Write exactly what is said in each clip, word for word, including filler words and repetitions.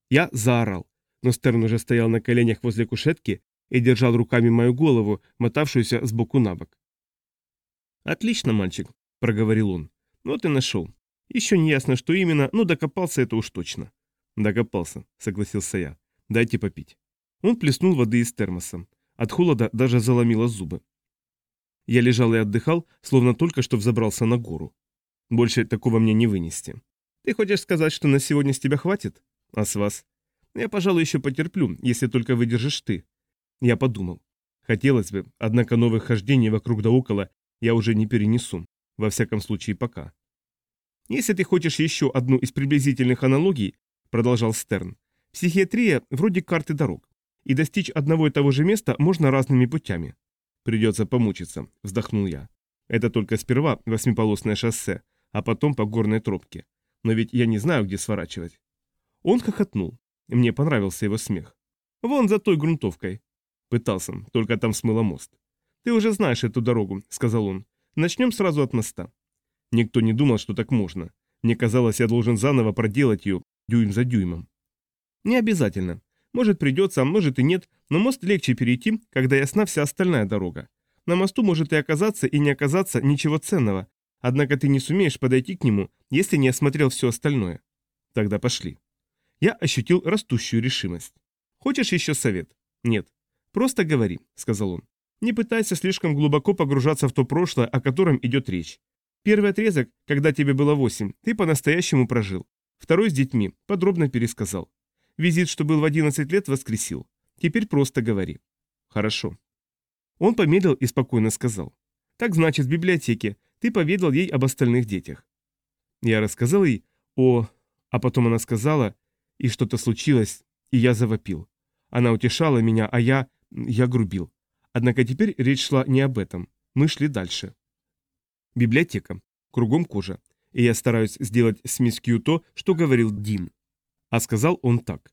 Я заорал, но Стерн уже стоял на коленях возле кушетки и держал руками мою голову, мотавшуюся сбоку на бок. «Отлично, мальчик», — проговорил он. «Вот и нашел. Еще не ясно, что именно, но докопался это уж точно». «Докопался», — согласился я. «Дайте попить». Он плеснул воды из термоса. От холода даже заломило зубы. Я лежал и отдыхал, словно только что взобрался на гору. Больше такого мне не вынести. «Ты хочешь сказать, что на сегодня с тебя хватит? А с вас?» «Я, пожалуй, еще потерплю, если только выдержишь ты». Я подумал. Хотелось бы, однако новых хождений вокруг да около я уже не перенесу. Во всяком случае, пока. «Если ты хочешь еще одну из приблизительных аналогий, — продолжал Стерн, — психиатрия вроде карты дорог, и достичь одного и того же места можно разными путями». «Придется помучиться», — вздохнул я. «Это только сперва восьмиполосное шоссе, а потом по горной тропке. Но ведь я не знаю, где сворачивать». Он хохотнул. Мне понравился его смех. «Вон за той грунтовкой». Пытался, только там смыло мост. «Ты уже знаешь эту дорогу», — сказал он. «Начнем сразу от моста». Никто не думал, что так можно. Мне казалось, я должен заново проделать ее дюйм за дюймом. «Не обязательно. Может, придется, а может и нет, но мост легче перейти, когда ясна вся остальная дорога. На мосту может и оказаться, и не оказаться ничего ценного, однако ты не сумеешь подойти к нему, если не осмотрел все остальное. Тогда пошли». Я ощутил растущую решимость. «Хочешь еще совет?» «Нет. Просто говори», — сказал он. «Не пытайся слишком глубоко погружаться в то прошлое, о котором идет речь. Первый отрезок, когда тебе было восемь, ты по-настоящему прожил. Второй с детьми, подробно пересказал. Визит, что был в одиннадцать лет, воскресил. Теперь просто говори». «Хорошо». Он помедлил и спокойно сказал. «Так значит, в библиотеке ты поведал ей об остальных детях». Я рассказал ей о... А потом она сказала, и что-то случилось, и я завопил. Она утешала меня, а я... я грубил. Однако теперь речь шла не об этом. Мы шли дальше. Библиотека. Кругом кожа. И я стараюсь сделать с мисс Кью то, что говорил Дин. А сказал он так.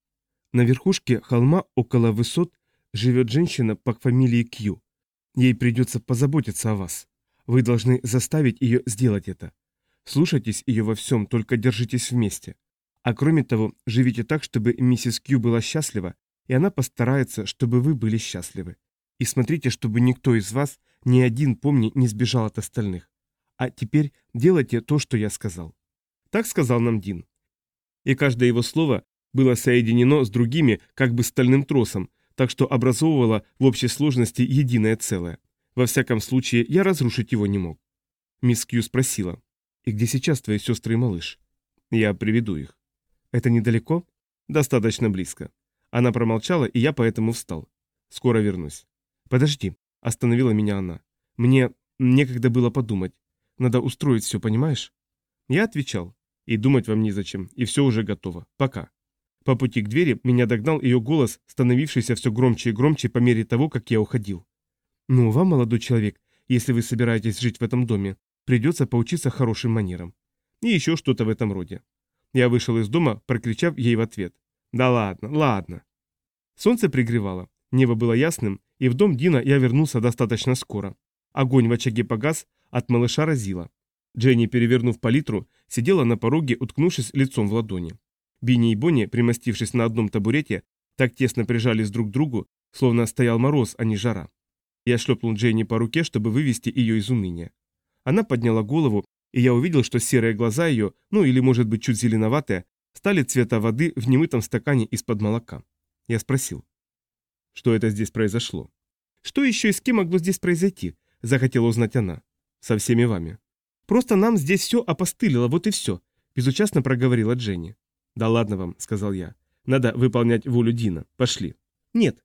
На верхушке холма около высот живет женщина по фамилии Кью. Ей придется позаботиться о вас. Вы должны заставить ее сделать это. Слушайтесь ее во всем, только держитесь вместе. А кроме того, живите так, чтобы миссис Кью была счастлива, и она постарается, чтобы вы были счастливы. И смотрите, чтобы никто из вас, ни один, помни, не сбежал от остальных. А теперь делайте то, что я сказал». Так сказал нам Дин. И каждое его слово было соединено с другими, как бы стальным тросом, так что образовывало в общей сложности единое целое. Во всяком случае, я разрушить его не мог. Мисс Кью спросила: «И где сейчас твои сестры и малыш?» «Я приведу их». «Это недалеко?» «Достаточно близко». Она промолчала, и я поэтому встал. «Скоро вернусь». «Подожди», — остановила меня она. «Мне некогда было подумать. Надо устроить все, понимаешь?» Я отвечал. «И думать вам незачем, и все уже готово. Пока». По пути к двери меня догнал ее голос, становившийся все громче и громче по мере того, как я уходил. «Ну, вам, молодой человек, если вы собираетесь жить в этом доме, придется поучиться хорошим манерам». И еще что-то в этом роде. Я вышел из дома, прокричав ей в ответ: «Да ладно, ладно». Солнце пригревало, небо было ясным, и в дом Дина я вернулся достаточно скоро. Огонь в очаге погас, от малыша разило. Дженни, перевернув палитру, сидела на пороге, уткнувшись лицом в ладони. Бинни и Бонни, примостившись на одном табурете, так тесно прижались друг к другу, словно стоял мороз, а не жара. Я шлепнул Дженни по руке, чтобы вывести ее из уныния. Она подняла голову, и я увидел, что серые глаза ее, ну или может быть чуть зеленоватые, стали цвета воды в немытом стакане из-под молока. Я спросил: «Что это здесь произошло?» «Что еще и с кем могло здесь произойти?» – захотела узнать она. «Со всеми вами». «Просто нам здесь все опостылило, вот и все», – безучастно проговорила Дженни. «Да ладно вам», – сказал я. «Надо выполнять волю Дина. Пошли». «Нет».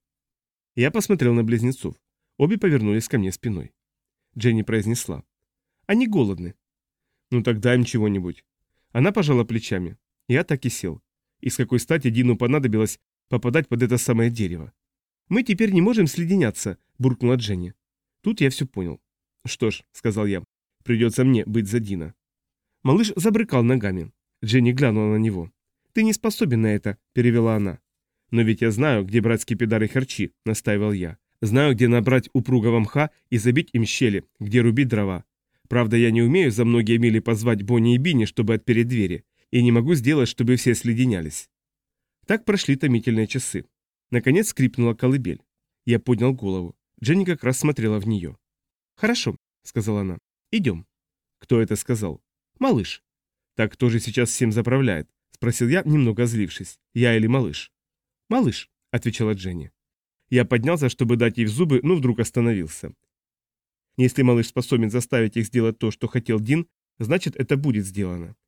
Я посмотрел на близнецов. Обе повернулись ко мне спиной. Дженни произнесла: «Они голодны». «Ну так дай им чего-нибудь». Она пожала плечами. Я так и сел. И с какой стати Дину понадобилось попадать под это самое дерево? «Мы теперь не можем следеняться», – буркнула Дженни. Тут я все понял. «Что ж», – сказал я, – «придется мне быть за Дина». Малыш забрыкал ногами. Дженни глянула на него. «Ты не способен на это», – перевела она. «Но ведь я знаю, где брать скипидар и харчи», – настаивал я. «Знаю, где набрать упругого мха и забить им щели, где рубить дрова. Правда, я не умею за многие мили позвать Бонни и Бинни, чтобы отпереть двери, и не могу сделать, чтобы все следенялись». Так прошли томительные часы. Наконец скрипнула колыбель. Я поднял голову. Дженни как раз смотрела в нее. «Хорошо», — сказала она. «Идем». «Кто это сказал?» «Малыш». «Так кто же сейчас всем заправляет?» — спросил я, немного озлившись. «Я или малыш?» «Малыш», — отвечала Дженни. Я поднялся, чтобы дать ей в зубы, но вдруг остановился. Если малыш способен заставить их сделать то, что хотел Дин, значит, это будет сделано.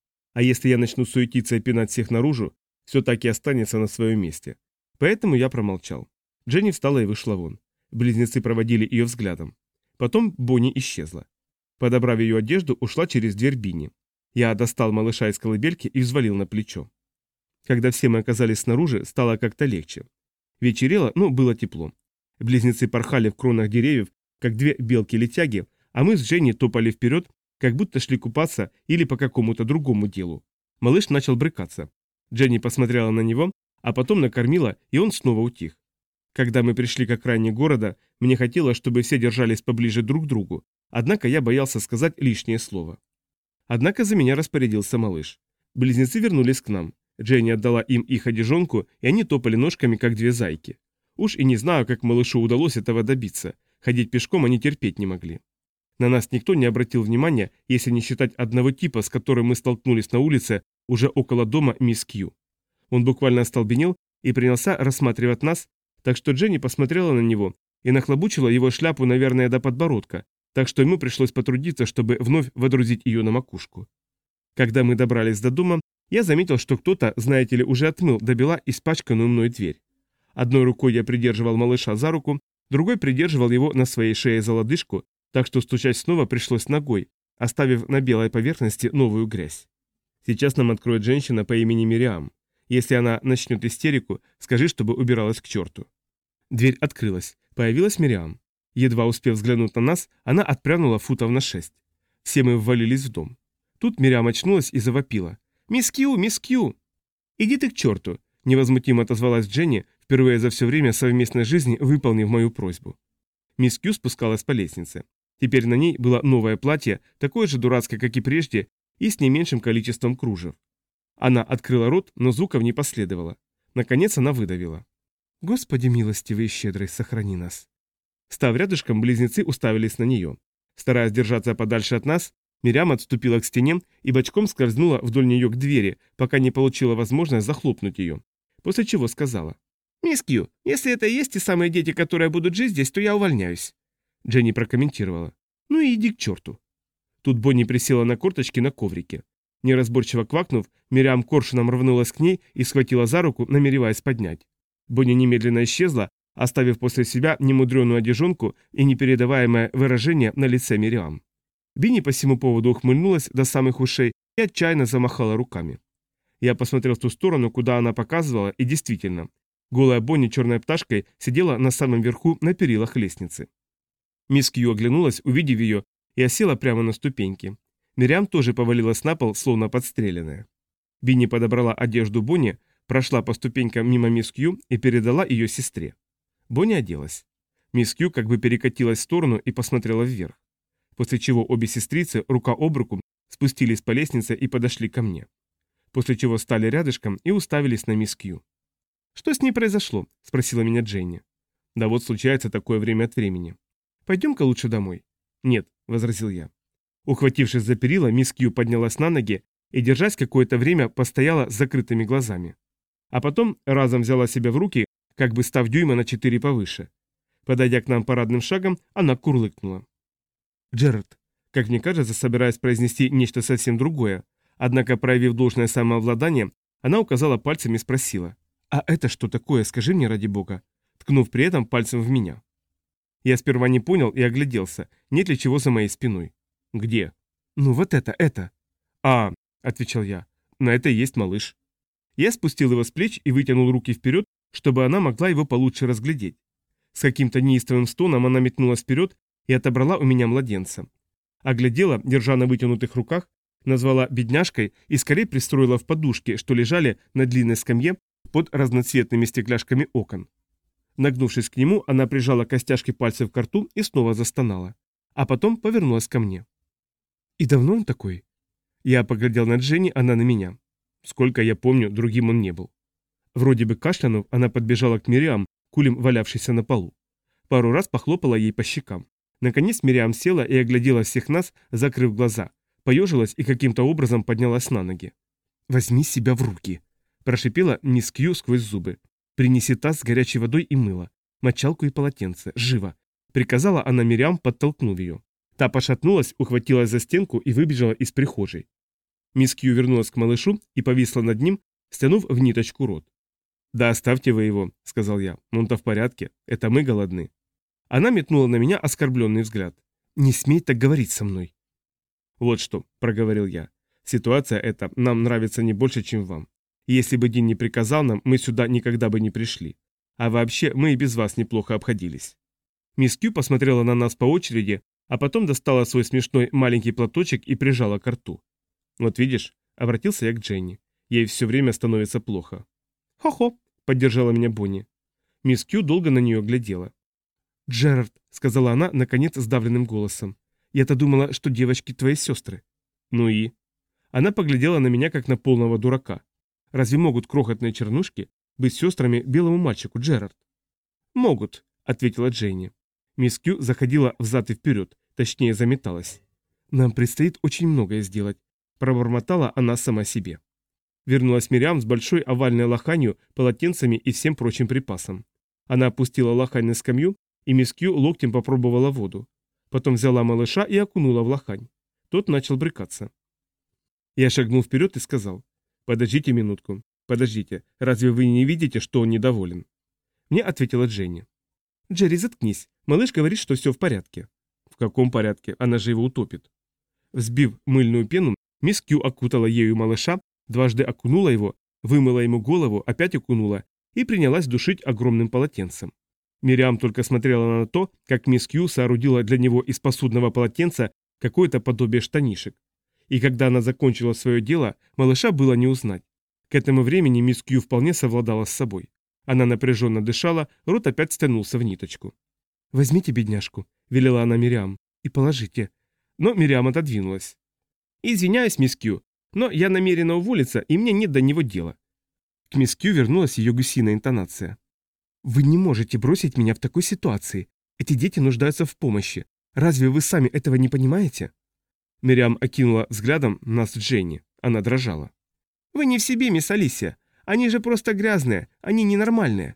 А если я начну суетиться и пинать всех наружу, все так и останется на своем месте. Поэтому я промолчал. Дженни встала и вышла вон. Близнецы проводили ее взглядом. Потом Бонни исчезла. Подобрав ее одежду, ушла через дверь Бинни. Я достал малыша из колыбельки и взвалил на плечо. Когда все мы оказались снаружи, стало как-то легче. Вечерело, но было тепло. Близнецы порхали в кронах деревьев, как две белки-летяги, а мы с Дженни топали вперед, как будто шли купаться или по какому-то другому делу. Малыш начал брыкаться. Дженни посмотрела на него, а потом накормила, и он снова утих. Когда мы пришли к окраине города, мне хотелось, чтобы все держались поближе друг к другу, однако я боялся сказать лишнее слово. Однако за меня распорядился малыш. Близнецы вернулись к нам. Дженни отдала им их одежонку, и они топали ножками, как две зайки. Уж и не знаю, как малышу удалось этого добиться. Ходить пешком они терпеть не могли. На нас никто не обратил внимания, если не считать одного типа, с которым мы столкнулись на улице уже около дома мисс Кью. Он буквально остолбенел и принялся рассматривать нас, так что Дженни посмотрела на него и нахлобучила его шляпу, наверное, до подбородка, так что ему пришлось потрудиться, чтобы вновь водрузить ее на макушку. Когда мы добрались до дома, я заметил, что кто-то, знаете ли, уже отмыл до бела испачканную мной дверь. Одной рукой я придерживал малыша за руку, другой придерживал его на своей шее за лодыжку, так что стучать снова пришлось ногой, оставив на белой поверхности новую грязь. Сейчас нам откроет женщина по имени Мириам. Если она начнет истерику, скажи, чтобы убиралась к черту. Дверь открылась. Появилась Мириам. Едва успев взглянуть на нас, она отпрянула футов на шесть. Все мы ввалились в дом. Тут Мириам очнулась и завопила. «Мисс Кью, мисс Кью!» «Иди ты к черту!» – невозмутимо отозвалась Дженни, впервые за все время совместной жизни выполнив мою просьбу. Мисс Кью спускалась по лестнице. Теперь на ней было новое платье, такое же дурацкое, как и прежде, и с не меньшим количеством кружев. Она открыла рот, но звуков не последовало. Наконец она выдавила. «Господи милостивый и щедрый, сохрани нас!» Став рядышком, близнецы уставились на нее. Стараясь держаться подальше от нас, Мириам отступила к стене и бочком скользнула вдоль нее к двери, пока не получила возможность захлопнуть ее. После чего сказала. «Мисс Кью, если это и есть те самые дети, которые будут жить здесь, то я увольняюсь». Дженни прокомментировала. «Ну и иди к черту». Тут Бонни присела на корточки на коврике. Неразборчиво квакнув, Мириам коршуном рванулась к ней и схватила за руку, намереваясь поднять. Бонни немедленно исчезла, оставив после себя немудреную одежонку и непередаваемое выражение на лице Мириам. Бинни по всему поводу ухмыльнулась до самых ушей и отчаянно замахала руками. Я посмотрел в ту сторону, куда она показывала, и действительно, голая Бонни черной пташкой сидела на самом верху на перилах лестницы. Мисс Кью оглянулась, увидев ее, и осела прямо на ступеньки. Мириам тоже повалилась на пол, словно подстреленная. Бинни подобрала одежду Бонни, прошла по ступенькам мимо мисс Кью и передала ее сестре. Бонни оделась. Мисс Кью как бы перекатилась в сторону и посмотрела вверх. После чего обе сестрицы, рука об руку, спустились по лестнице и подошли ко мне. После чего стали рядышком и уставились на мисс Кью. «Что с ней произошло?» – спросила меня Дженни. «Да вот случается такое время от времени. Пойдем-ка лучше домой». «Нет», – возразил я. Ухватившись за перила, мисс Кью поднялась на ноги и, держась какое-то время, постояла с закрытыми глазами. А потом разом взяла себя в руки, как бы став дюйма на четыре повыше. Подойдя к нам парадным шагом, она курлыкнула. «Джерард», как мне кажется, собираясь произнести нечто совсем другое, однако, проявив должное самообладание, она указала пальцем и спросила. «А это что такое, скажи мне ради бога», ткнув при этом пальцем в меня. Я сперва не понял и огляделся, нет ли чего за моей спиной. «Где?» «Ну вот это, это». «А», — отвечал я, — «на это и есть малыш». Я спустил его с плеч и вытянул руки вперед, чтобы она могла его получше разглядеть. С каким-то неистовым стоном она метнулась вперед и отобрала у меня младенца. Оглядела, держа на вытянутых руках, назвала бедняжкой и скорее пристроила в подушки, что лежали на длинной скамье под разноцветными стекляшками окон. Нагнувшись к нему, она прижала костяшки пальцев к рту и снова застонала. А потом повернулась ко мне. «И давно он такой?» Я поглядел на Дженни, она на меня. Сколько я помню, другим он не был. Вроде бы кашлянув, она подбежала к Мириам, кулем валявшейся на полу. Пару раз похлопала ей по щекам. Наконец Мириам села и оглядела всех нас, закрыв глаза, поежилась и каким-то образом поднялась на ноги. «Возьми себя в руки», – прошипела мисс Кью сквозь зубы. «Принеси таз с горячей водой и мыло, мочалку и полотенце, живо», – приказала она Мириам, подтолкнув ее. Та пошатнулась, ухватилась за стенку и выбежала из прихожей. Мисс Кью вернулась к малышу и повисла над ним, стянув в ниточку рот. «Да оставьте вы его», — сказал я. «Он-то в порядке. Это мы голодны». Она метнула на меня оскорбленный взгляд. «Не смей так говорить со мной». «Вот что», — проговорил я. «Ситуация эта нам нравится не больше, чем вам. Если бы Дин не приказал нам, мы сюда никогда бы не пришли. А вообще, мы и без вас неплохо обходились». Мисс Кью посмотрела на нас по очереди, а потом достала свой смешной маленький платочек и прижала к рту. «Вот видишь», — обратился я к Дженни. «Ей все время становится плохо». «Хо-хо», — поддержала меня Бонни. Мисс Кью долго на нее глядела. «Джерард», — сказала она, наконец, сдавленным голосом. «Я-то думала, что девочки твои сестры». «Ну и?» Она поглядела на меня, как на полного дурака. «Разве могут крохотные чернушки быть сестрами белому мальчику, Джерард?» «Могут», — ответила Дженни. Мисс Кью заходила взад и вперед, точнее заметалась. «Нам предстоит очень многое сделать», — пробормотала она сама себе. Вернулась Мириам с большой овальной лоханью, полотенцами и всем прочим припасом. Она опустила лохань на скамью, и мисс Кью локтем попробовала воду. Потом взяла малыша и окунула в лохань. Тот начал брыкаться. Я шагнул вперед и сказал: «Подождите минутку, подождите, разве вы не видите, что он недоволен?» Мне ответила Дженни. «Джерри, заткнись, малыш говорит, что все в порядке». «В каком порядке? Она же его утопит». Взбив мыльную пену, мисс Кью окутала ею малыша, дважды окунула его, вымыла ему голову, опять окунула и принялась душить огромным полотенцем. Мириам только смотрела на то, как мисс Кью соорудила для него из посудного полотенца какое-то подобие штанишек. И когда она закончила свое дело, малыша было не узнать. К этому времени мисс Кью вполне совладала с собой. Она напряженно дышала, рот опять стянулся в ниточку. «Возьмите бедняжку», — велела она Мириам, — «и положите». Но Мириам отодвинулась. «Извиняюсь, мисс Кью, но я намерена уволиться, и мне нет до него дела». К мисс Кью вернулась ее гусиная интонация. «Вы не можете бросить меня в такой ситуации. Эти дети нуждаются в помощи. Разве вы сами этого не понимаете?» Мириам окинула взглядом нас Дженни. Она дрожала. «Вы не в себе, мисс Алисия. Они же просто грязные. Они ненормальные».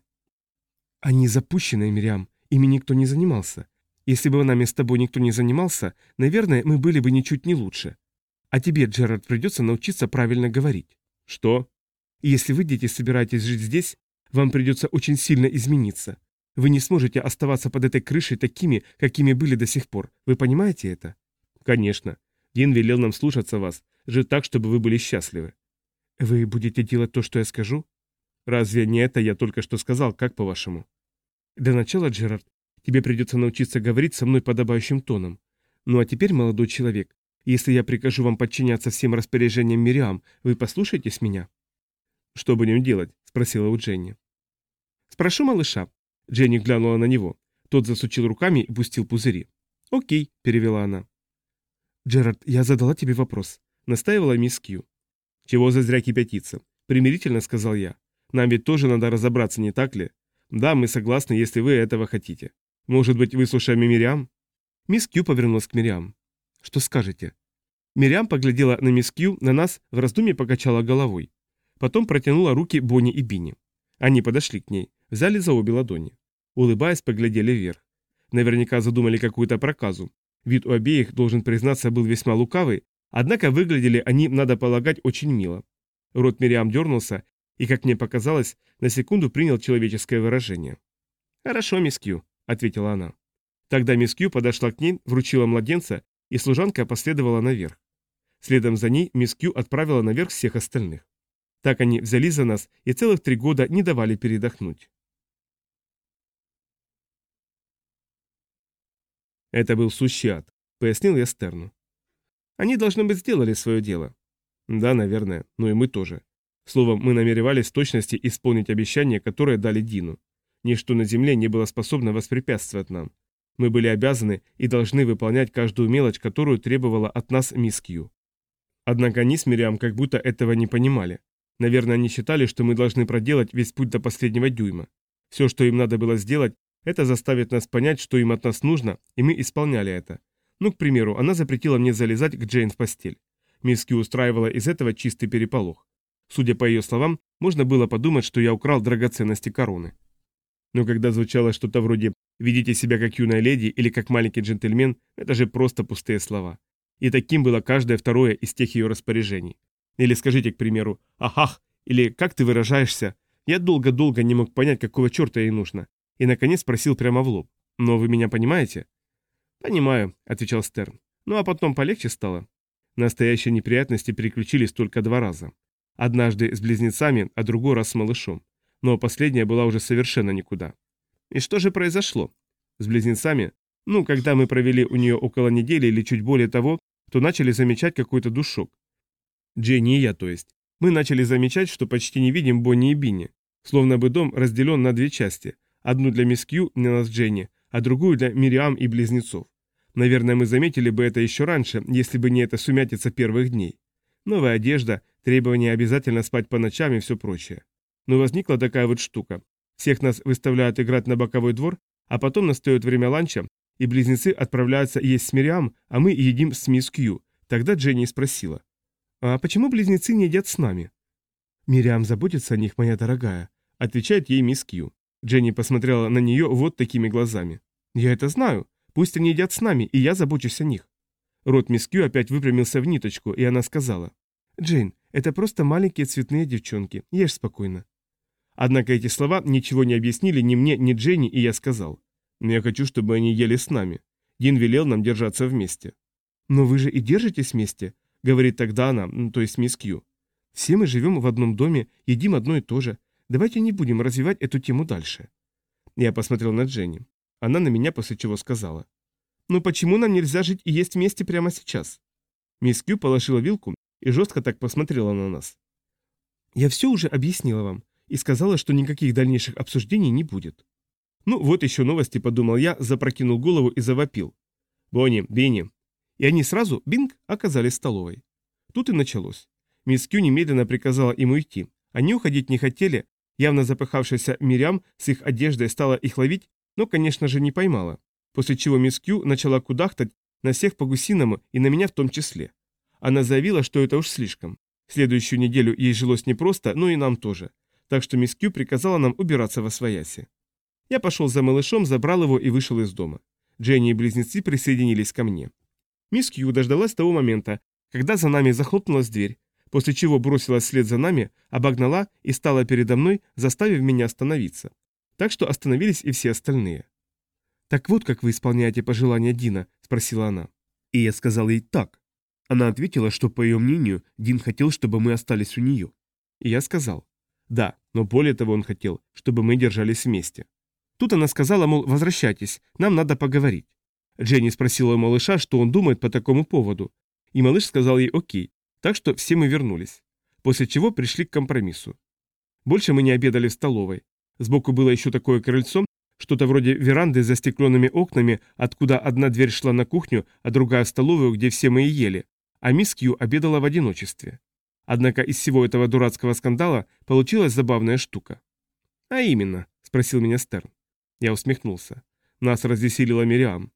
«Они запущенные, Мириам. Ими никто не занимался. Если бы нами с тобой никто не занимался, наверное, мы были бы ничуть не лучше. А тебе, Джерард, придется научиться правильно говорить». «Что?» «Если вы, дети, собираетесь жить здесь, вам придется очень сильно измениться. Вы не сможете оставаться под этой крышей такими, какими были до сих пор. Вы понимаете это?» «Конечно. Дин велел нам слушаться вас, жить так, чтобы вы были счастливы». «Вы будете делать то, что я скажу?» «Разве не это я только что сказал, как по-вашему?» «Для начала, Джерард, тебе придется научиться говорить со мной подобающим тоном. Ну а теперь, молодой человек, если я прикажу вам подчиняться всем распоряжениям Мириам, вы послушаетесь меня?» «Что будем делать?» – спросила у Дженни. «Спрошу малыша». Дженни глянула на него. Тот засучил руками и пустил пузыри. «Окей», – перевела она. «Джерард, я задала тебе вопрос», – настаивала мисс Кью. «Чего зазря кипятиться?» – примирительно сказал я. «Нам ведь тоже надо разобраться, не так ли? Да, мы согласны, если вы этого хотите. Может быть, выслушаем и Мириам?» Мисс Кью повернулась к Мириам. «Что скажете?» Мириам поглядела на мисс Кью, на нас, в раздумье покачала головой. Потом протянула руки Бонни и Бинни. Они подошли к ней, взяли за обе ладони. Улыбаясь, поглядели вверх. Наверняка задумали какую-то проказу. Вид у обеих, должен признаться, был весьма лукавый, однако выглядели они, надо полагать, очень мило. Рот Мириам дернулся и, как мне показалось, на секунду принял человеческое выражение. «Хорошо, мисс Кью», — ответила она. Тогда мисс Кью подошла к ней, вручила младенца, и служанка последовала наверх. Следом за ней мисс Кью отправила наверх всех остальных. Так они взялись за нас и целых три года не давали передохнуть. «Это был сущий ад», — пояснил я Стерну. «Они, должно быть, сделали свое дело». «Да, наверное, но и мы тоже. Словом, мы намеревались в точности исполнить обещание, которое дали Дину. Ничто на земле не было способно воспрепятствовать нам. Мы были обязаны и должны выполнять каждую мелочь, которую требовала от нас мисс Кью. Однако они с Мириам как будто этого не понимали. Наверное, они считали, что мы должны проделать весь путь до последнего дюйма. Все, что им надо было сделать, это заставить нас понять, что им от нас нужно, и мы исполняли это. Ну, к примеру, она запретила мне залезать к Джейн в постель. Мисс Кью устраивала из этого чистый переполох. Судя по ее словам, можно было подумать, что я украл драгоценности короны. Но когда звучало что-то вроде «ведите себя как юная леди» или «как маленький джентльмен», это же просто пустые слова. И таким было каждое второе из тех ее распоряжений. Или скажите, к примеру, «ахах», или «как ты выражаешься». Я долго-долго не мог понять, какого черта ей нужно. И, наконец, спросил прямо в лоб. «Но вы меня понимаете?» «Понимаю», — отвечал Стерн. «Ну а потом полегче стало». Настоящие неприятности переключились только два раза. Однажды с близнецами, а другой раз с малышом. Но последняя была уже совершенно никуда. И что же произошло? С близнецами? Ну, когда мы провели у нее около недели или чуть более того, то начали замечать какой-то душок. Дженни и я, то есть. Мы начали замечать, что почти не видим Бонни и Бинни. Словно бы дом разделен на две части. Одну для мисс Кью, для нас Дженни, а другую для Мириам и близнецов. Наверное, мы заметили бы это еще раньше, если бы не эта сумятица первых дней. Новая одежда, требование обязательно спать по ночам и все прочее. Но возникла такая вот штука. Всех нас выставляют играть на боковой двор, а потом настает время ланча, и близнецы отправляются есть с Мириам, а мы едим с мисс Кью. Тогда Дженни спросила: «А почему близнецы не едят с нами?» «Мириам заботится о них, моя дорогая», — отвечает ей мисс Кью. Дженни посмотрела на нее вот такими глазами. «Я это знаю. Пусть они едят с нами, и я забочусь о них». Рот мисс Кью опять выпрямился в ниточку, и она сказала: «Джейн, это просто маленькие цветные девчонки. Ешь спокойно». Однако эти слова ничего не объяснили ни мне, ни Дженни, и я сказал: «Я хочу, чтобы они ели с нами. Дин велел нам держаться вместе». «Но вы же и держитесь вместе», — говорит тогда она, то есть мисс Кью. «Все мы живем в одном доме, едим одно и то же. Давайте не будем развивать эту тему дальше». Я посмотрел на Дженни. Она на меня, после чего сказала: «Ну почему нам нельзя жить и есть вместе прямо сейчас?» Мисс Кью положила вилку и жестко так посмотрела на нас. «Я все уже объяснила вам и сказала, что никаких дальнейших обсуждений не будет». Ну вот еще новости, подумал я, запрокинул голову и завопил: «Бонни, Бинни!» И они сразу, бинг, оказались в столовой. Тут и началось. Мисс Кью немедленно приказала им уйти. Они уходить не хотели, явно запыхавшаяся Мириам с их одеждой стала их ловить, но, конечно же, не поймала. После чего мисс Кью начала кудахтать на всех по-гусиному и на меня в том числе. Она заявила, что это уж слишком. Следующую неделю ей жилось непросто, но и нам тоже. Так что мисс Кью приказала нам убираться восвояси. Я пошел за малышом, забрал его и вышел из дома. Дженни и близнецы присоединились ко мне. Мисс Кью дождалась того момента, когда за нами захлопнулась дверь, после чего бросилась вслед за нами, обогнала и стала передо мной, заставив меня остановиться. Так что остановились и все остальные. «Так вот, как вы исполняете пожелания Дина?» – спросила она. И я сказал ей «так». Она ответила, что, по ее мнению, Дин хотел, чтобы мы остались у нее. И я сказал «да, но более того он хотел, чтобы мы держались вместе». Тут она сказала, мол, возвращайтесь, нам надо поговорить. Дженни спросила у малыша, что он думает по такому поводу. И малыш сказал ей окей, так что все мы вернулись. После чего пришли к компромиссу. Больше мы не обедали в столовой. Сбоку было еще такое крыльцо, что-то вроде веранды с застекленными окнами, откуда одна дверь шла на кухню, а другая в столовую, где все мы и ели. А мисс Кью обедала в одиночестве. Однако из всего этого дурацкого скандала получилась забавная штука. «А именно?» – спросил меня Стерн. Я усмехнулся. Нас развеселила Мириам.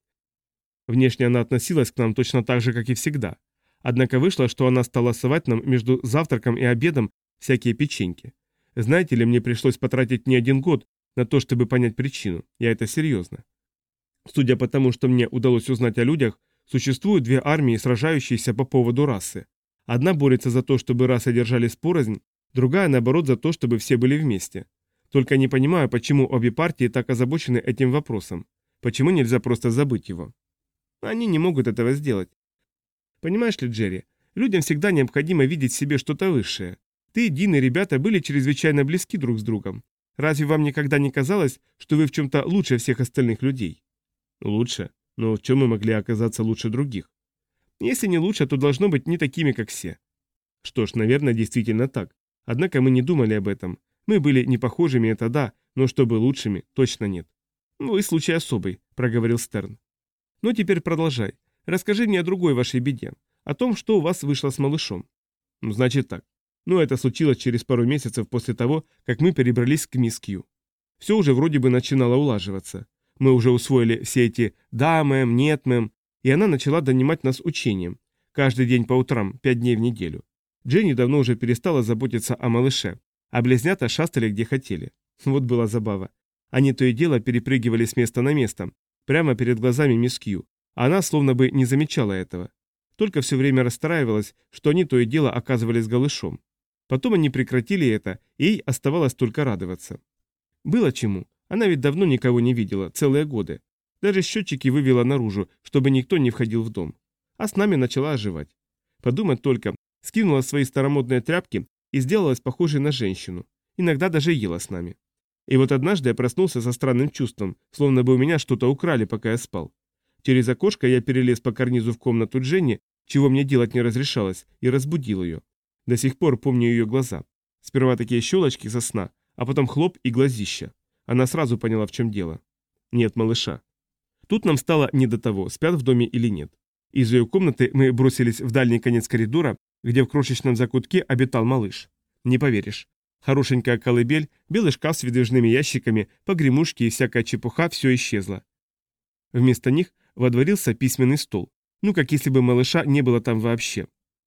Внешне она относилась к нам точно так же, как и всегда. Однако вышло, что она стала совать нам между завтраком и обедом всякие печеньки. Знаете ли, мне пришлось потратить не один год на то, чтобы понять причину. Я это серьезно. Судя по тому, что мне удалось узнать о людях, существуют две армии, сражающиеся по поводу расы. Одна борется за то, чтобы расы держались порознь, другая, наоборот, за то, чтобы все были вместе. Только не понимаю, почему обе партии так озабочены этим вопросом. Почему нельзя просто забыть его? Они не могут этого сделать. Понимаешь ли, Джерри, людям всегда необходимо видеть в себе что-то высшее. Ты, Дин и ребята были чрезвычайно близки друг с другом. Разве вам никогда не казалось, что вы в чем-то лучше всех остальных людей? Лучше? Но в чем мы могли оказаться лучше других? Если не лучше, то должно быть не такими, как все. Что ж, наверное, действительно так. Однако мы не думали об этом. Мы были не похожими, это да, но чтобы лучшими, точно нет. Ну и случай особый, проговорил Стерн. Ну теперь продолжай. Расскажи мне о другой вашей беде. О том, что у вас вышло с малышом. Ну значит так. Но это случилось через пару месяцев после того, как мы перебрались к мисс Кью. Все уже вроде бы начинало улаживаться. Мы уже усвоили все эти «да, мэм», «нет, мэм», и она начала донимать нас учением. Каждый день по утрам, пять дней в неделю. Дженни давно уже перестала заботиться о малыше, а близнята шастали где хотели. Вот была забава. Они то и дело перепрыгивали с места на место, прямо перед глазами мисс Кью, а она словно бы не замечала этого. Только все время расстраивалась, что они то и дело оказывались голышом. Потом они прекратили это, и ей оставалось только радоваться. Было чему. Она ведь давно никого не видела, целые годы. Даже счетчики вывела наружу, чтобы никто не входил в дом. А с нами начала оживать. Подумать только, скинула свои старомодные тряпки и сделалась похожей на женщину. Иногда даже ела с нами. И вот однажды я проснулся со странным чувством, словно бы у меня что-то украли, пока я спал. Через окошко я перелез по карнизу в комнату Дженни, чего мне делать не разрешалось, и разбудил ее. До сих пор помню ее глаза. Сперва такие щелочки со сна, а потом хлоп и глазища. Она сразу поняла, в чем дело. Нет малыша. Тут нам стало не до того, спят в доме или нет. Из ее комнаты мы бросились в дальний конец коридора, где в крошечном закутке обитал малыш. Не поверишь. Хорошенькая колыбель, белый шкаф с выдвижными ящиками, погремушки и всякая чепуха — все исчезло. Вместо них водворился письменный стол. Ну, как если бы малыша не было там вообще.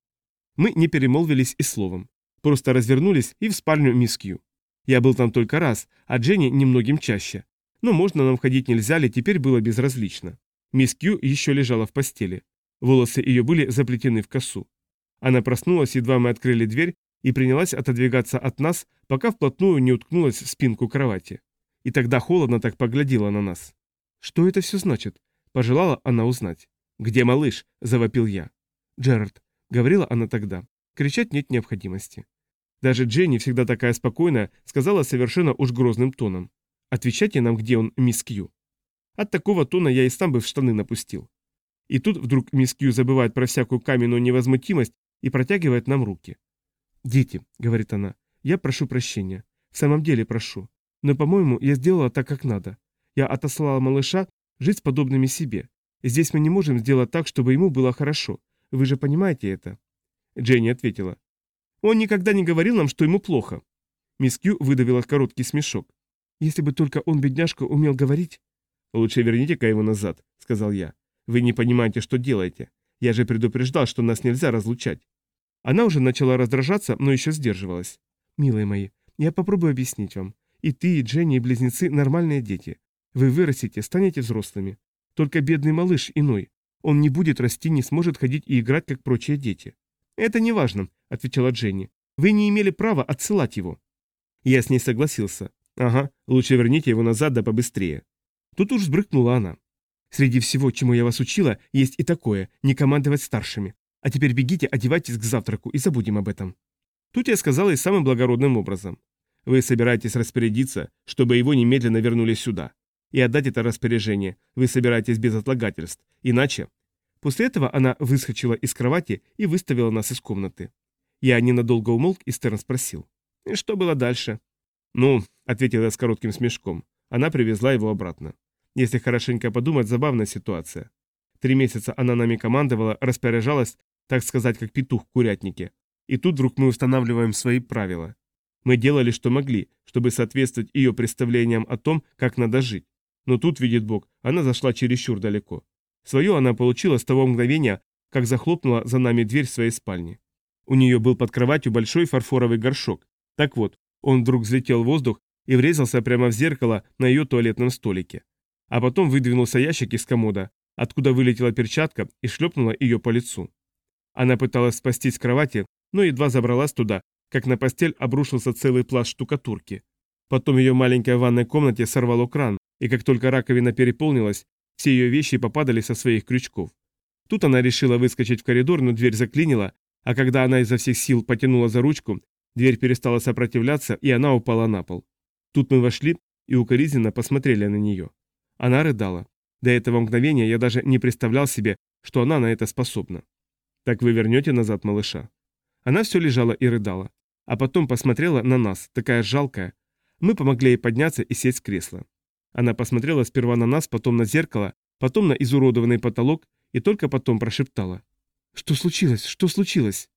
Мы не перемолвились и словом. Просто развернулись и в спальню мисс Кью. Я был там только раз, а Дженни немногим чаще. Но можно нам входить нельзя ли, теперь было безразлично. Мисс Кью еще лежала в постели. Волосы ее были заплетены в косу. Она проснулась, едва мы открыли дверь, и принялась отодвигаться от нас, пока вплотную не уткнулась в спинку кровати. И тогда холодно так поглядела на нас. «Что это все значит?» – пожелала она узнать. «Где малыш?» – завопил я. «Джерард», – говорила она тогда, – кричать нет необходимости. Даже Дженни, всегда такая спокойная, сказала совершенно уж грозным тоном. «Отвечайте нам, где он, мисс Кью». От такого тона я и сам бы в штаны напустил. И тут вдруг мисс Кью забывает про всякую каменную невозмутимость и протягивает нам руки. «Дети», — говорит она, — «я прошу прощения. В самом деле прошу. Но, по-моему, я сделала так, как надо. Я отослала малыша жить с подобными себе. Здесь мы не можем сделать так, чтобы ему было хорошо. Вы же понимаете это?» Дженни ответила. «Он никогда не говорил нам, что ему плохо». Мисс Кью выдавила короткий смешок. «Если бы только он, бедняжка, умел говорить...» «Лучше верните-ка его назад», — сказал я. «Вы не понимаете, что делаете. Я же предупреждал, что нас нельзя разлучать». Она уже начала раздражаться, но еще сдерживалась. «Милые мои, я попробую объяснить вам. И ты, и Дженни, и близнецы – нормальные дети. Вы вырастете, станете взрослыми. Только бедный малыш иной. Он не будет расти, не сможет ходить и играть, как прочие дети». «Это не важно», – отвечала Дженни. «Вы не имели права отсылать его». Я с ней согласился. «Ага, лучше верните его назад, да побыстрее». Тут уж взбрыкнула она. «Среди всего, чему я вас учила, есть и такое – не командовать старшими. А теперь бегите, одевайтесь к завтраку и забудем об этом». Тут я сказала и самым благородным образом. «Вы собираетесь распорядиться, чтобы его немедленно вернули сюда. И отдать это распоряжение вы собираетесь без отлагательств. Иначе...» После этого она выскочила из кровати и выставила нас из комнаты. Я ненадолго умолк, и Стерн спросил. «И что было дальше?» «Ну», — ответила я с коротким смешком, — она привезла его обратно. Если хорошенько подумать, забавная ситуация. Три месяца она нами командовала, распоряжалась, так сказать, как петух в курятнике. И тут вдруг мы устанавливаем свои правила. Мы делали, что могли, чтобы соответствовать ее представлениям о том, как надо жить. Но тут, видит Бог, она зашла чересчур далеко. Свое она получила с того мгновения, как захлопнула за нами дверь своей спальни. У нее был под кроватью большой фарфоровый горшок. Так вот, он вдруг взлетел в воздух и врезался прямо в зеркало на ее туалетном столике. А потом выдвинулся ящик из комода, откуда вылетела перчатка и шлепнула ее по лицу. Она пыталась спастись с кровати, но едва забралась туда, как на постель обрушился целый пласт штукатурки. Потом ее маленькой ванной комнате сорвало кран, и как только раковина переполнилась, все ее вещи попадали со своих крючков. Тут она решила выскочить в коридор, но дверь заклинила, а когда она изо всех сил потянула за ручку, дверь перестала сопротивляться, и она упала на пол. Тут мы вошли и укоризненно посмотрели на нее. Она рыдала. До этого мгновения я даже не представлял себе, что она на это способна. «Так вы вернете назад малыша?» Она все лежала и рыдала. А потом посмотрела на нас, такая жалкая. Мы помогли ей подняться и сесть в кресло. Она посмотрела сперва на нас, потом на зеркало, потом на изуродованный потолок и только потом прошептала. «Что случилось? Что случилось?»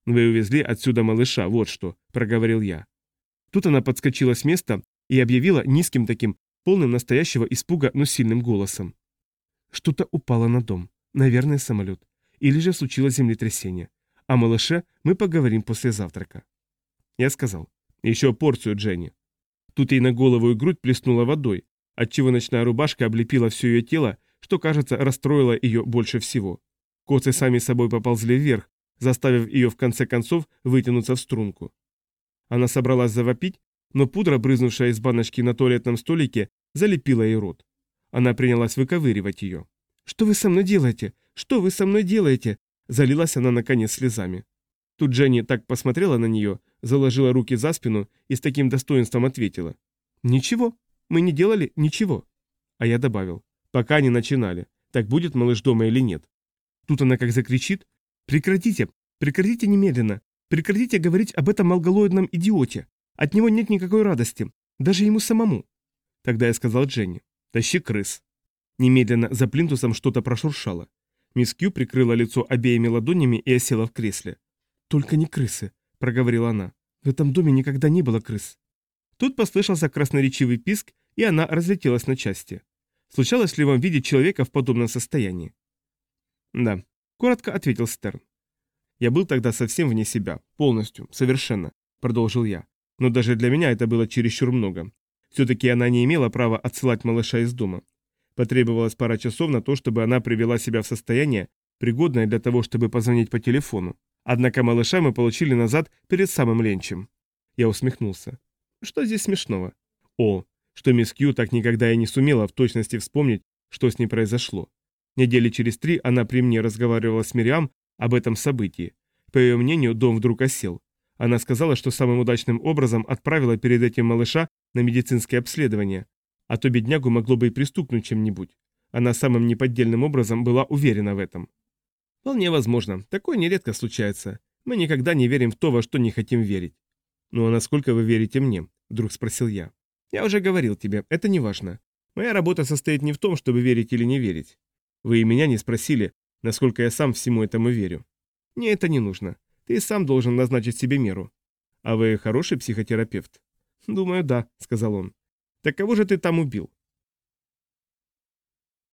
«Вы увезли отсюда малыша, вот что», — проговорил я. Тут она подскочила с места и объявила низким таким, полным настоящего испуга, но сильным голосом. Что-то упало на дом. Наверное, самолет. Или же случилось землетрясение. О малыше мы поговорим после завтрака. Я сказал. Еще порцию, Дженни. Тут ей на голову и грудь плеснула водой, отчего ночная рубашка облепила все ее тело, что, кажется, расстроило ее больше всего. Косы сами собой поползли вверх, заставив ее в конце концов вытянуться в струнку. Она собралась завопить, но пудра, брызнувшая из баночки на туалетном столике, залепила ей рот. Она принялась выковыривать ее. «Что вы со мной делаете? Что вы со мной делаете?» Залилась она наконец слезами. Тут Дженни так посмотрела на нее, заложила руки за спину и с таким достоинством ответила. «Ничего, мы не делали ничего». А я добавил. «Пока не начинали. Так будет малыш дома или нет?» Тут она как закричит. «Прекратите! Прекратите немедленно! Прекратите говорить об этом алгалоидном идиоте! От него нет никакой радости, даже ему самому!» Тогда я сказал Дженни. «Тащи крыс». Немедленно за плинтусом что-то прошуршало. Мисс Кью прикрыла лицо обеими ладонями и осела в кресле. «Только не крысы», — проговорила она. «В этом доме никогда не было крыс». Тут послышался красноречивый писк, и она разлетелась на части. Случалось ли вам видеть человека в подобном состоянии? «Да», — коротко ответил Стерн. «Я был тогда совсем вне себя, полностью, совершенно», — продолжил я. «Но даже для меня это было чересчур много. Все-таки она не имела права отсылать малыша из дома. Потребовалось пара часов на то, чтобы она привела себя в состояние, пригодное для того, чтобы позвонить по телефону. Однако малыша мы получили назад перед самым ленчем». Я усмехнулся. «Что здесь смешного?» «О, что мисс Кью так никогда и не сумела в точности вспомнить, что с ней произошло. Недели через три она при мне разговаривала с Мириам об этом событии. По ее мнению, дом вдруг осел. Она сказала, что самым удачным образом отправила перед этим малыша на медицинское обследование, а то беднягу могло бы и пристукнуть чем-нибудь. Она самым неподдельным образом была уверена в этом. Вполне возможно, такое нередко случается. Мы никогда не верим в то, во что не хотим верить. «Ну а насколько вы верите мне?» – вдруг спросил я. «Я уже говорил тебе, это не важно. Моя работа состоит не в том, чтобы верить или не верить. Вы и меня не спросили, насколько я сам всему этому верю. Мне это не нужно. Ты сам должен назначить себе меру. А вы хороший психотерапевт?» «Думаю, да», — сказал он. «Так кого же ты там убил?»